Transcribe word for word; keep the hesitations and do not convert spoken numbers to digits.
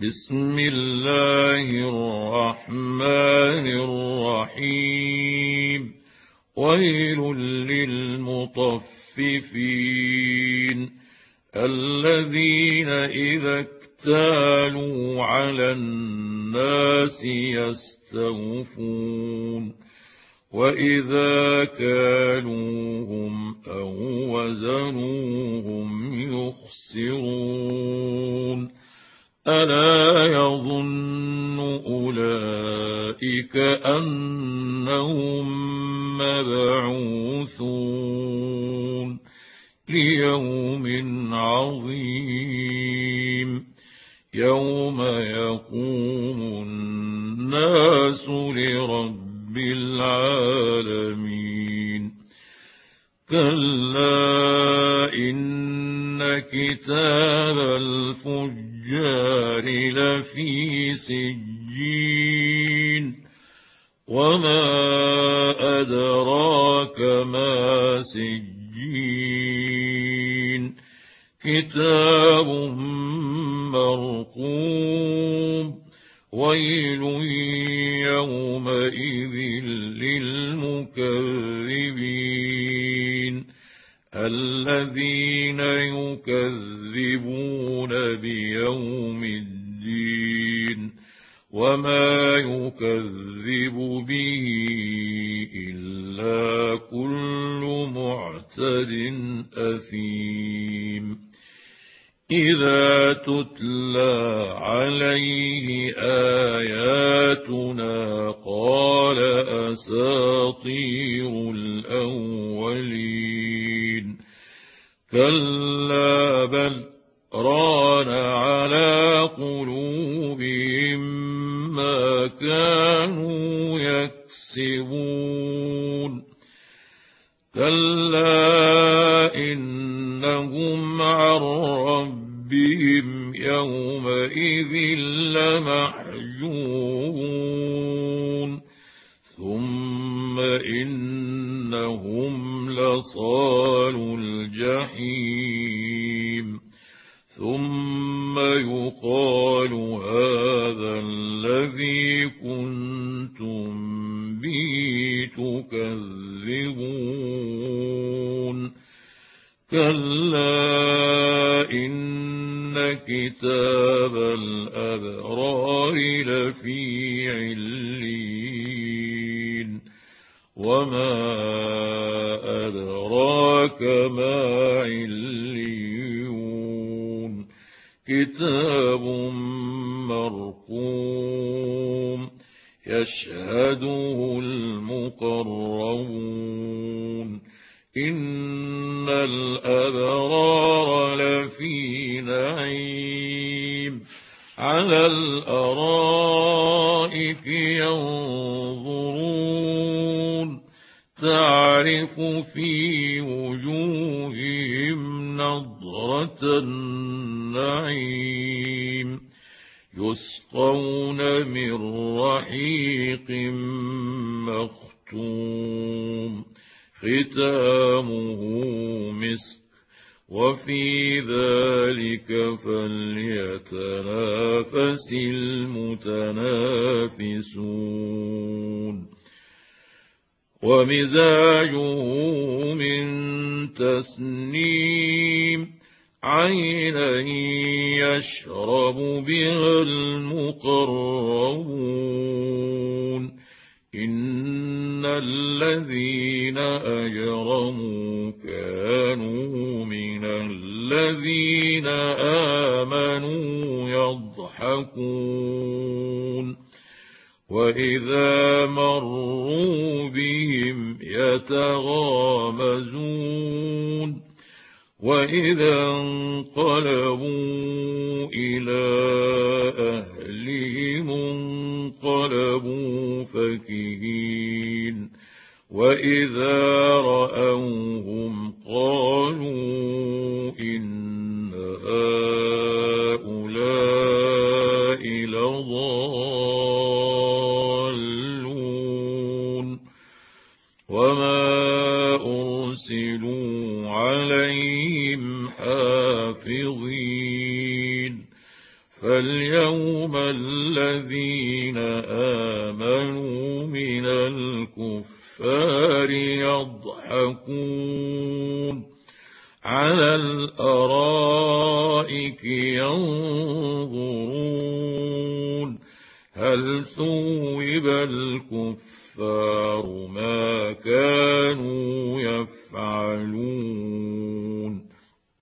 بسم الله الرحمن الرحيم. ويل للمطففين الذين إذا اكتالوا على الناس يستوفون وإذا كالوهم أو وزنوهم يخسرون. ألا يظن أولئك أنهم مبعوثون ليوم عظيم يوم يقوم الناس لرب العالمين. كلا إن كتاب الفجار لفي سجين وما أدراك ما سجين كتاب مرقوم. ويل يومئذ للمكذبين الذين يكذبون بيوم الدين وما يكذب به إلا كل معتد أثيم. إذا تتلى عليه آياتنا قال أساطير الأولين. كلا بل ران على قلوبهم ما كانوا يكسبون. كلا إنهم عن ربهم يومئذ لمحجوبون ثم إنهم لصالو الجحيم ثم يقال هذا الذي كنتم به تكذبون. كلا إن كتاب الأبرار لفي عليين وما أدراك ما عليون كتاب مرقوم يشهده المقربون. إن الأبرار لفي نعيم على الأرائك ينظرون تعرف في وجوههم نضرة النعيم يسقون من رحيق مختوم ختامه مسك وفي ذلك فليتنافس المتنافسون. ومزاجه من تسنيم عينا يشرب بها المقربون. إن الذين أجرموا كانوا من الذين آمنوا يضحكون وإذا مروا بهم يتغامزون وإذا انقلبوا إلى أهلهم انقلبوا فكهين وإذا رأوهم قالوا إن هؤلاء لضالون. وما أرسلوا عليهم حافظين فلينظر اليوم الذين آمنوا من الكفار يضحكون على الأرائك ينظرون هل ثوب الكفار ما كانوا يفعلون